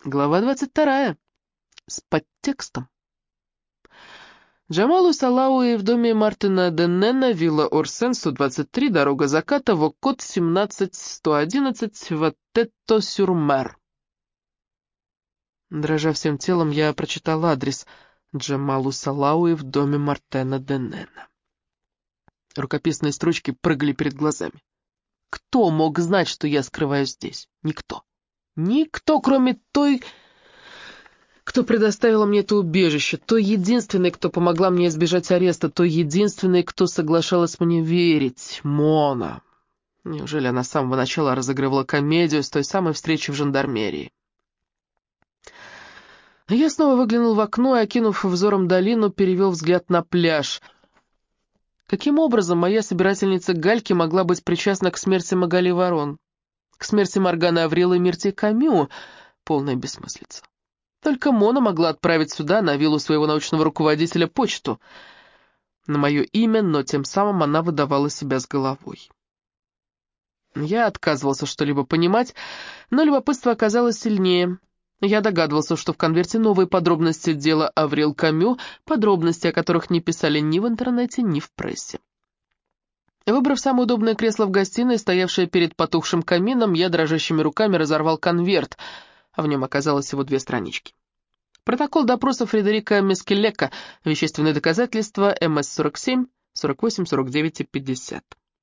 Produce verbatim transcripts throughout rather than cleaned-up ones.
Глава двадцать вторая. С подтекстом. Джамалу Салауи в доме Мартина Деннена, вилла Орсен, сто двадцать три, дорога заката, Вокот, семнадцать сто одиннадцать, Ватетто-сюр-Мер. Дрожа всем телом, я прочитал адрес Джамалу Салауи в доме Мартина Деннена. Рукописные строчки прыгали перед глазами. Кто мог знать, что я скрываюсь здесь? Никто. Никто, кроме той... кто предоставила мне это убежище, той единственной, кто помогла мне избежать ареста, той единственной, кто соглашалась мне верить, Мона. Неужели она с самого начала разыгрывала комедию с той самой встречи в жандармерии? Я снова выглянул в окно и, окинув взором долину, перевел взгляд на пляж. Каким образом моя собирательница гальки могла быть причастна к смерти Магали Ворон? К смерти Морганы Аврилы и Миртии Камю? Полная бессмыслица. Только Мона могла отправить сюда, на виллу своего научного руководителя, почту на мое имя, но тем самым она выдавала себя с головой. Я отказывался что-либо понимать, но любопытство оказалось сильнее. Я догадывался, что в конверте новые подробности дела Аврил Камю, подробности, о которых не писали ни в интернете, ни в прессе. Выбрав самое удобное кресло в гостиной, стоявшее перед потухшим камином, я дрожащими руками разорвал конверт, а в нем оказалось всего две странички. Протокол допроса Фредерика Мискелека, вещественные доказательства, эм эс сорок семь, сорок восемь, сорок девять и пятьдесят.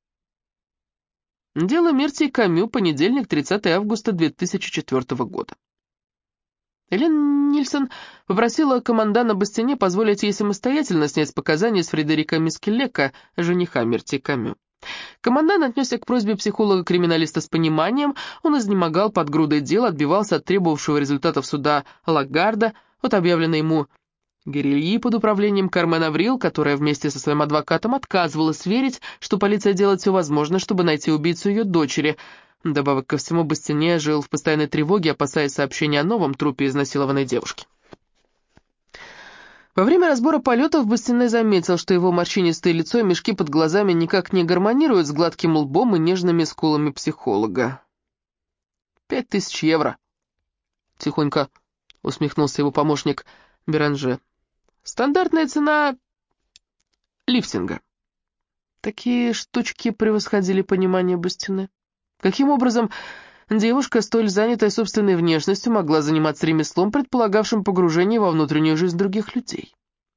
Дело Миртии Камю, понедельник, тридцатое августа две тысячи четвёртого года. Элен Нильсон попросила командана Бастине позволить ей самостоятельно снять показания с Фредерика Мискелека, жениха Миртии Камю. Командант отнесся к просьбе психолога-криминалиста с пониманием, он изнемогал под грудой дел, отбивался от требовавшего результатов суда Лагарда, от объявленной ему герильи под управлением Кармен Аврил, которая вместе со своим адвокатом отказывалась верить, что полиция делает все возможное, чтобы найти убийцу ее дочери. Добавок ко всему, Бастине жил в постоянной тревоге, опасаясь сообщения о новом трупе изнасилованной девушки. Во время разбора полетов Бастине заметил, что его морщинистое лицо и мешки под глазами никак не гармонируют с гладким лбом и нежными скулами психолога. «Пять тысяч евро», — тихонько усмехнулся его помощник Беранже. «Стандартная цена лифтинга». Такие штучки превосходили понимание Бастине. Каким образом девушка, столь занятая собственной внешностью, могла заниматься ремеслом, предполагавшим погружение во внутреннюю жизнь других людей?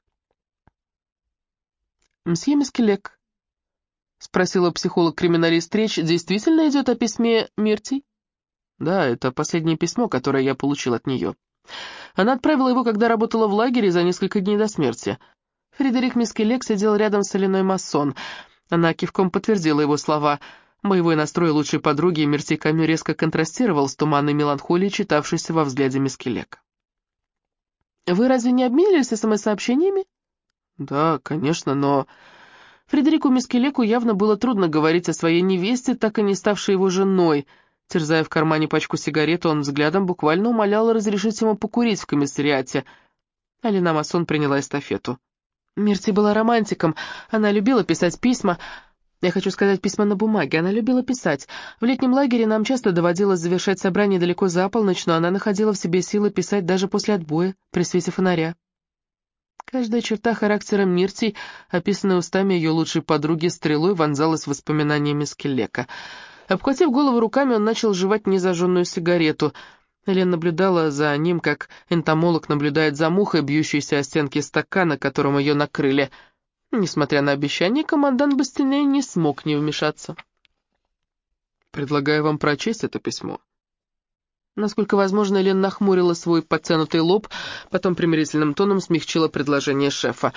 «Мсье Мискелек», — спросила психолог-криминалист, — «речь действительно идет о письме Миртии?» «Да, это последнее письмо, которое я получил от нее. Она отправила его, когда работала в лагере за несколько дней до смерти. Фредерик Мискелек сидел рядом с Соляной Массон. Она кивком подтвердила его слова. Боевой настрой лучшей подруги Миртии Камю резко контрастировал с туманной меланхолией, читавшейся во взгляде Мискелека. «Вы разве не обменялись смс-сообщениями?» «Да, конечно, но...» Фредерику Мискелеку явно было трудно говорить о своей невесте, так и не ставшей его женой. Терзая в кармане пачку сигарет, он взглядом буквально умолял разрешить ему покурить в комиссариате. Алина Массон приняла эстафету. Мирти была романтиком, она любила писать письма. Я хочу сказать, письма на бумаге, она любила писать. В летнем лагере нам часто доводилось завершать собрание далеко за полночь, но она находила в себе силы писать даже после отбоя, при свете фонаря. Каждая черта характера Мирти, описанная устами ее лучшей подруги, стрелой вонзалась в воспоминания Мискелека. Обхватив голову руками, он начал жевать незажженную сигарету. Элен наблюдала за ним, как энтомолог наблюдает за мухой, бьющейся о стенки стакана, которым ее накрыли. Несмотря на обещание, командант Бастине не смог не вмешаться. «Предлагаю вам прочесть это письмо». Насколько возможно, Элен нахмурила свой подтянутый лоб, потом примирительным тоном смягчила предложение шефа.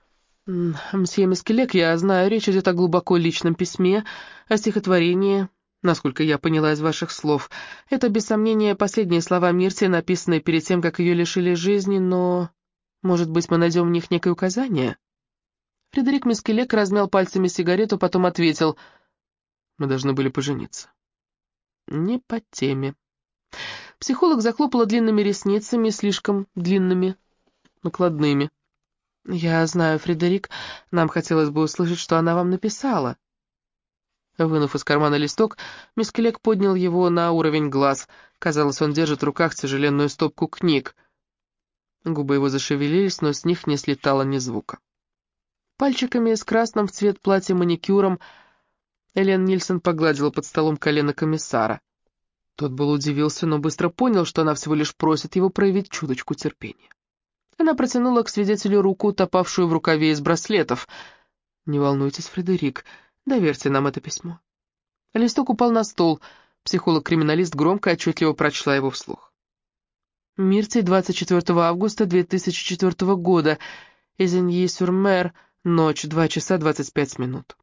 «Мсье Мискелек, я знаю, речь идет о глубоко личном письме, о стихотворении, насколько я поняла из ваших слов. Это, без сомнения, последние слова Мирти, написанные перед тем, как ее лишили жизни, но, может быть, мы найдем в них некое указание?» Фредерик Мискелек размял пальцами сигарету, потом ответил: «Мы должны были пожениться». «Не по теме». Психолог захлопала длинными ресницами, слишком длинными, накладными. «Я знаю, Фредерик, нам хотелось бы услышать, что она вам написала». Вынув из кармана листок, Мискелек поднял его на уровень глаз. Казалось, он держит в руках тяжеленную стопку книг. Губы его зашевелились, но с них не слетало ни звука. Пальчиками с красным в цвет платья маникюром Элен Нильсон погладила под столом колено комиссара. Тот был удивился, но быстро понял, что она всего лишь просит его проявить чуточку терпения. Она протянула к свидетелю руку, утопавшую в рукаве из браслетов. «Не волнуйтесь, Фредерик, доверьте нам это письмо». Листок упал на стол. Психолог-криминалист громко и отчетливо прочла его вслух. «Миртий, двадцать четвёртого августа две тысячи четвёртого года. Изеньи-сюр-Мер. Ночь, два часа двадцать пять минут.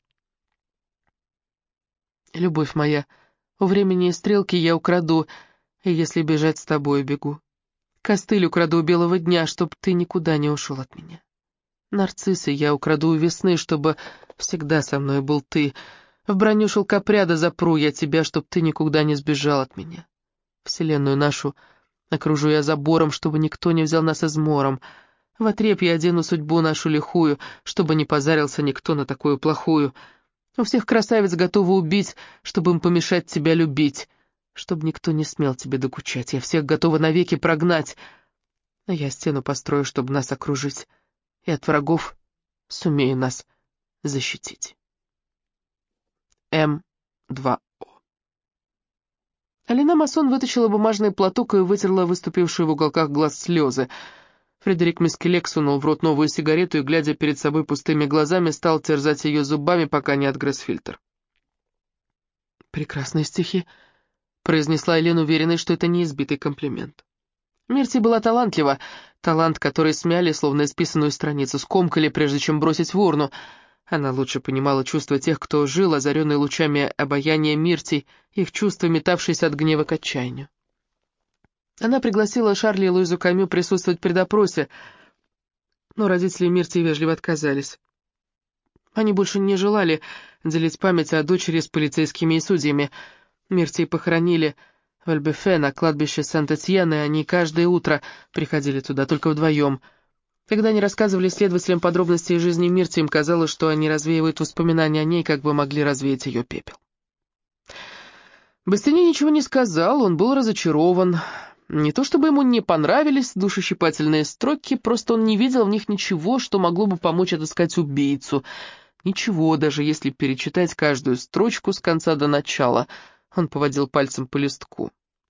Любовь моя, у времени и стрелки я украду, и если бежать с тобой, бегу. Костыль украду у белого дня, чтоб ты никуда не ушел от меня. Нарциссы я украду у весны, чтобы всегда со мной был ты. В броню шелкопряда запру я тебя, чтоб ты никуда не сбежал от меня. Вселенную нашу окружу я забором, чтобы никто не взял нас измором. В отрепь я одену судьбу нашу лихую, чтобы не позарился никто на такую плохую. У всех красавиц готовы убить, чтобы им помешать тебя любить, чтобы никто не смел тебе докучать. Я всех готова навеки прогнать, а я стену построю, чтобы нас окружить, и от врагов сумею нас защитить. М два О. Алина Масон вытащила бумажный платок и вытерла выступившие в уголках глаз слезы. Фредерик Мискелек сунул в рот новую сигарету и, глядя перед собой пустыми глазами, стал терзать ее зубами, пока не отгрыз фильтр. «Прекрасные стихи», — произнесла Элен, уверенной, что это не избитый комплимент. Мирти была талантлива, талант, который смяли, словно исписанную страницу, скомкали, прежде чем бросить в урну. Она лучше понимала чувства тех, кто жил, озаренный лучами обаяния Мирти, их чувства, метавшиеся от гнева к отчаянию. Она пригласила Шарли и Луизу Камю присутствовать при допросе, но родители Мирти вежливо отказались. Они больше не желали делить память о дочери с полицейскими и судьями. Мирти похоронили в Альбефе на кладбище Сент-Этьен, и они каждое утро приходили туда, только вдвоем. Когда они рассказывали следователям подробности из жизни Мирти, им казалось, что они развеивают воспоминания о ней, как бы могли развеять ее пепел. Бастини ничего не сказал, он был разочарован. Не то чтобы ему не понравились душещипательные строки, просто он не видел в них ничего, что могло бы помочь отыскать убийцу. Ничего, даже если перечитать каждую строчку с конца до начала. Он поводил пальцем по листку.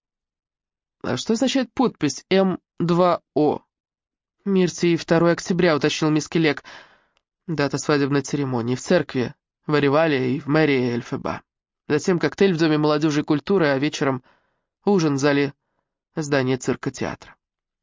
«А что означает подпись М два О?» «Мирти, второго октября», — уточнил Мискелек. «Дата свадебной церемонии в церкви, в Аривале и в мэрии Эльфеба. Затем коктейль в Доме молодежи и культуры, а вечером ужин в зале здания цирка-театра».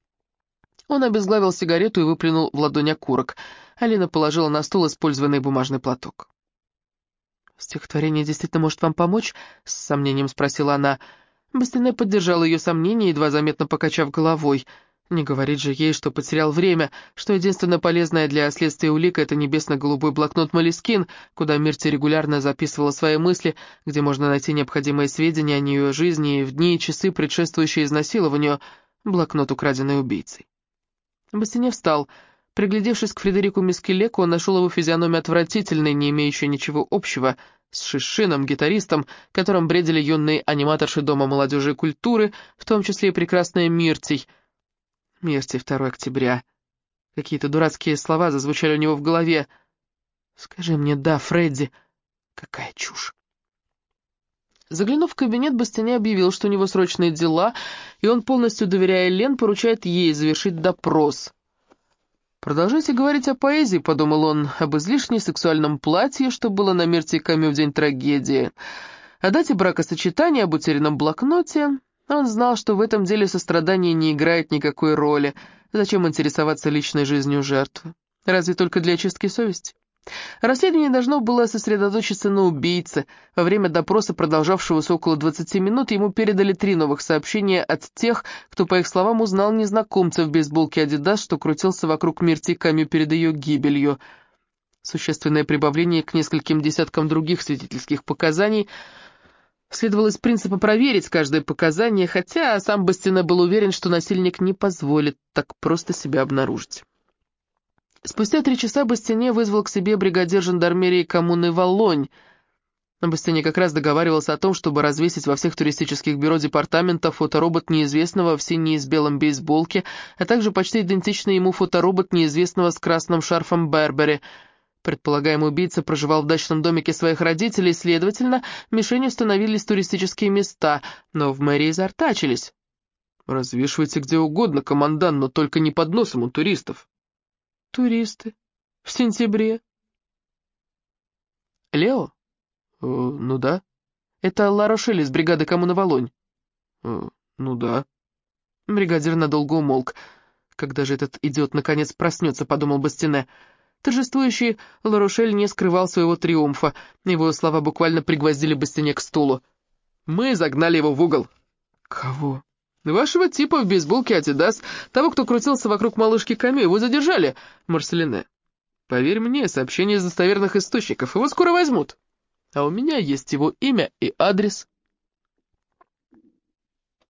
Он обезглавил сигарету и выплюнул в ладонь окурок. Алина положила на стол использованный бумажный платок. «Стихотворение действительно может вам помочь?» — с сомнением спросила она. Бастине поддержал ее сомнения, едва заметно покачав головой. Не говорит же ей, что потерял время, что единственное полезное для следствия улика — это небесно-голубой блокнот Молескин, куда Мирти регулярно записывала свои мысли, где можно найти необходимые сведения о ее жизни в дни и часы, предшествующие изнасилованию, блокнот, украденный убийцей. Бастине встал. Приглядевшись к Фредерику Мискелеку, он нашел его физиономию отвратительной, не имеющей ничего общего с Шишином, гитаристом, которым бредили юные аниматорши Дома молодежи и культуры, в том числе и прекрасная Миртий. Миртий, второго октября. Какие-то дурацкие слова зазвучали у него в голове. «Скажи мне «да», Фредди». Какая чушь. Заглянув в кабинет, Бастине объявил, что у него срочные дела, и он, полностью доверяя Лен, поручает ей завершить допрос. «Продолжайте говорить о поэзии», — подумал он, — «об излишне сексуальном платье, что было на Мирти Камю в день трагедии, о дате бракосочетания, об утерянном блокноте». Он знал, что в этом деле сострадание не играет никакой роли. Зачем интересоваться личной жизнью жертвы? Разве только для очистки совести? Расследование должно было сосредоточиться на убийце. Во время допроса, продолжавшегося около двадцати минут, ему передали три новых сообщения от тех, кто, по их словам, узнал незнакомца в бейсболке «Адидас», что крутился вокруг Мирти Камю перед ее гибелью. Существенное прибавление к нескольким десяткам других свидетельских показаний следовало из принципа проверить каждое показание, хотя сам Бастине был уверен, что насильник не позволит так просто себя обнаружить. Спустя три часа Бастине вызвал к себе бригадир жандармерии коммуны Валлонь. Бастине как раз договаривался о том, чтобы развесить во всех туристических бюро департамента фоторобот неизвестного в синей с белом бейсболке, а также почти идентичный ему фоторобот неизвестного с красным шарфом Бербери. Предполагаемый убийца проживал в дачном домике своих родителей, следовательно, мишенью становились туристические места, но в мэрии заортачились. «Развешивайте где угодно, командант, но только не под носом у туристов». «Туристы? В сентябре?» «Лео?» Э, «ну да». «Это Ла-Рошель из бригады Коммуна Волонь». Э, «ну да». Бригадир надолго умолк. «Когда же этот идиот наконец проснется?» — подумал Бастине. Торжествующий Ла-Рошель не скрывал своего триумфа. Его слова буквально пригвоздили Бастине к стулу. «Мы загнали его в угол». «Кого?» «Вашего типа в бейсболке Адидас, того, кто крутился вокруг малышки Камю. Его задержали, Марселине. Поверь мне, сообщение из достоверных источников. Его скоро возьмут. А у меня есть его имя и адрес».